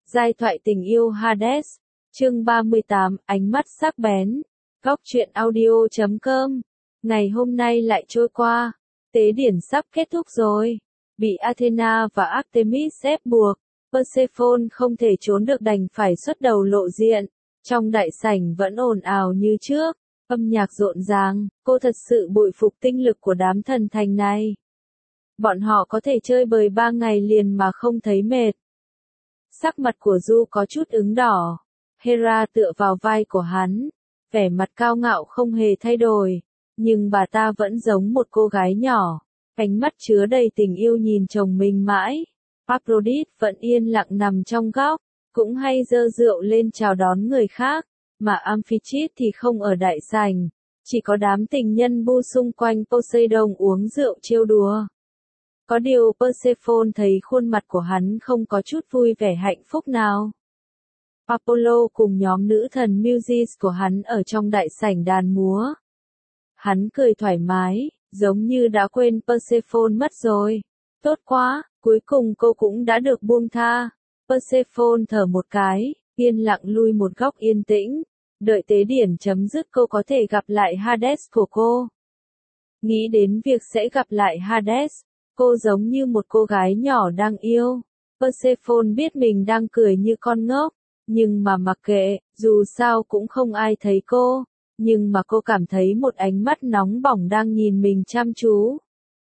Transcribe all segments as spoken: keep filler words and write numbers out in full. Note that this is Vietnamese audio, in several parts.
Giai thoại tình yêu Hades, chương ba mươi tám, ánh mắt sắc bén. Góc truyện audio chấm com. Ngày hôm nay lại trôi qua, tế điển sắp kết thúc rồi. Bị Athena và Artemis ép buộc, Persephone không thể trốn được đành phải xuất đầu lộ diện. Trong đại sảnh vẫn ồn ào như trước, âm nhạc rộn ràng, cô thật sự bội phục tinh lực của đám thần thành này. Bọn họ có thể chơi bời ba ngày liền mà không thấy mệt. Sắc mặt của Du có chút ửng đỏ. Hera tựa vào vai của hắn, vẻ mặt cao ngạo không hề thay đổi, nhưng bà ta vẫn giống một cô gái nhỏ, ánh mắt chứa đầy tình yêu nhìn chồng mình mãi. Aphrodite vẫn yên lặng nằm trong góc, cũng hay dơ rượu lên chào đón người khác, mà Amphitrite thì không ở đại sảnh, chỉ có đám tình nhân bu xung quanh Poseidon uống rượu trêu đùa. Có điều Persephone thấy khuôn mặt của hắn không có chút vui vẻ hạnh phúc nào. Apollo cùng nhóm nữ thần Muses của hắn ở trong đại sảnh đàn múa. Hắn cười thoải mái, giống như đã quên Persephone mất rồi. Tốt quá, cuối cùng cô cũng đã được buông tha. Persephone thở một cái, yên lặng lui một góc yên tĩnh. Đợi tế điển chấm dứt cô có thể gặp lại Hades của cô. Nghĩ đến việc sẽ gặp lại Hades, cô giống như một cô gái nhỏ đang yêu. Persephone biết mình đang cười như con ngốc, nhưng mà mặc kệ, dù sao cũng không ai thấy cô, nhưng mà cô cảm thấy một ánh mắt nóng bỏng đang nhìn mình chăm chú.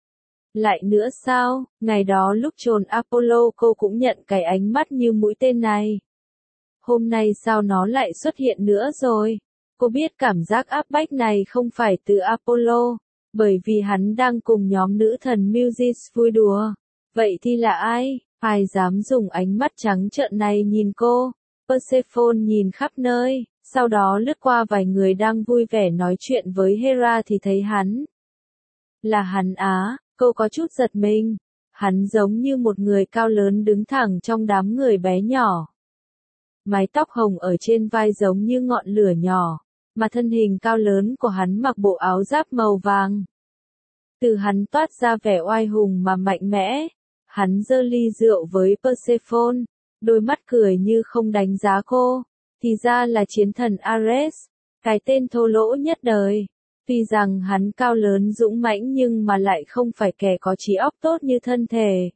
Lại nữa sao, ngày đó lúc chôn Apollo cô cũng nhận cái ánh mắt như mũi tên này. Hôm nay sao nó lại xuất hiện nữa rồi? Cô biết cảm giác áp bách này không phải từ Apollo, bởi vì hắn đang cùng nhóm nữ thần Muses vui đùa. Vậy thì là ai? Ai dám dùng ánh mắt trắng trợn này nhìn cô? Persephone nhìn khắp nơi, sau đó lướt qua vài người đang vui vẻ nói chuyện với Hera thì thấy hắn. Là hắn á, cô có chút giật mình. Hắn giống như một người cao lớn đứng thẳng trong đám người bé nhỏ. Mái tóc hồng ở trên vai giống như ngọn lửa nhỏ, mà thân hình cao lớn của hắn mặc bộ áo giáp màu vàng. Từ hắn toát ra vẻ oai hùng mà mạnh mẽ. Hắn giơ ly rượu với Persephone, đôi mắt cười như không đánh giá cô. Thì ra là chiến thần Ares, cái tên thô lỗ nhất đời. Tuy rằng hắn cao lớn dũng mãnh nhưng mà lại không phải kẻ có trí óc tốt như thân thể.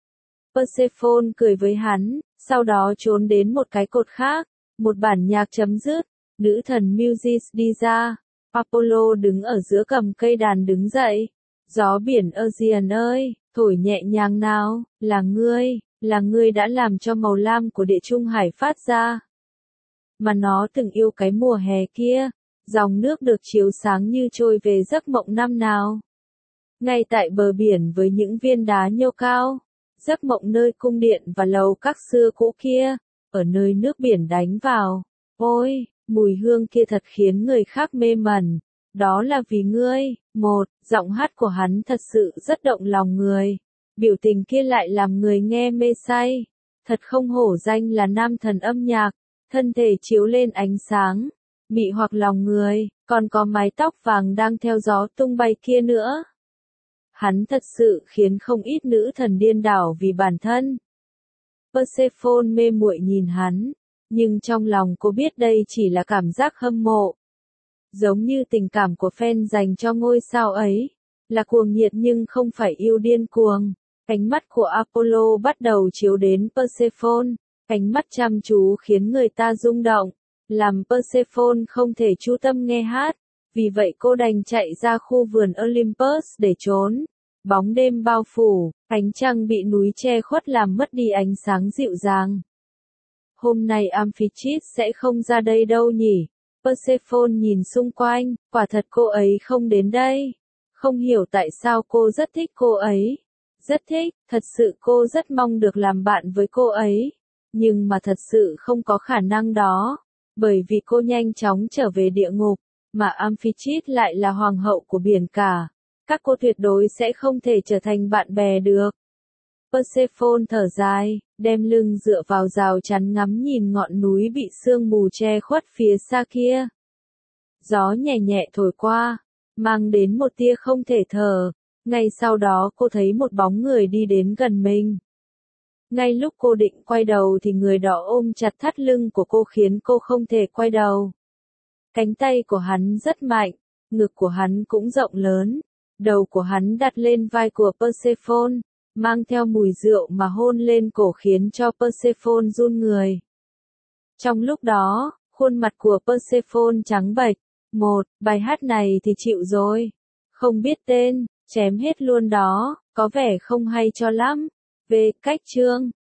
Persephone cười với hắn, sau đó trốn đến một cái cột khác, một bản nhạc chấm dứt, nữ thần Muses đi ra, Apollo đứng ở giữa cầm cây đàn đứng dậy. Gió biển Aegean ơi, thổi nhẹ nhàng nào, là ngươi, là ngươi đã làm cho màu lam của địa trung hải phát ra. Mà nó từng yêu cái mùa hè kia, dòng nước được chiếu sáng như trôi về giấc mộng năm nào. Ngay tại bờ biển với những viên đá nhô cao, giấc mộng nơi cung điện và lầu các xưa cũ kia, ở nơi nước biển đánh vào. Ôi, mùi hương kia thật khiến người khác mê mẩn. Đó là vì ngươi. Một, giọng hát của hắn thật sự rất động lòng người. Biểu tình kia lại làm người nghe mê say. Thật không hổ danh là nam thần âm nhạc. Thân thể chiếu lên ánh sáng, mị hoặc lòng người, còn có mái tóc vàng đang theo gió tung bay kia nữa. Hắn thật sự khiến không ít nữ thần điên đảo vì bản thân. Persephone mê muội nhìn hắn, nhưng trong lòng cô biết đây chỉ là cảm giác hâm mộ. Giống như tình cảm của fan dành cho ngôi sao ấy, là cuồng nhiệt nhưng không phải yêu điên cuồng. Ánh mắt của Apollo bắt đầu chiếu đến Persephone, ánh mắt chăm chú khiến người ta rung động, làm Persephone không thể chú tâm nghe hát, vì vậy cô đành chạy ra khu vườn Olympus để trốn. Bóng đêm bao phủ, ánh trăng bị núi che khuất làm mất đi ánh sáng dịu dàng. Hôm nay Amphitrite sẽ không ra đây đâu nhỉ? Persephone nhìn xung quanh, quả thật cô ấy không đến đây. Không hiểu tại sao cô rất thích cô ấy. Rất thích, thật sự cô rất mong được làm bạn với cô ấy. Nhưng mà thật sự không có khả năng đó. Bởi vì cô nhanh chóng trở về địa ngục, mà Amphitrite lại là hoàng hậu của biển cả. Các cô tuyệt đối sẽ không thể trở thành bạn bè được. Persephone thở dài, đem lưng dựa vào rào chắn ngắm nhìn ngọn núi bị sương mù che khuất phía xa kia. Gió nhẹ nhẹ thổi qua, mang đến một tia không thể thở. Ngay sau đó cô thấy một bóng người đi đến gần mình. Ngay lúc cô định quay đầu thì người đó ôm chặt thắt lưng của cô khiến cô không thể quay đầu. Cánh tay của hắn rất mạnh, ngực của hắn cũng rộng lớn, đầu của hắn đặt lên vai của Persephone, mang theo mùi rượu mà hôn lên cổ khiến cho Persephone run người. Trong lúc đó, khuôn mặt của Persephone trắng bệch. Một, bài hát này thì chịu rồi. Không biết tên, chém hết luôn đó, có vẻ không hay cho lắm. Về cách chương.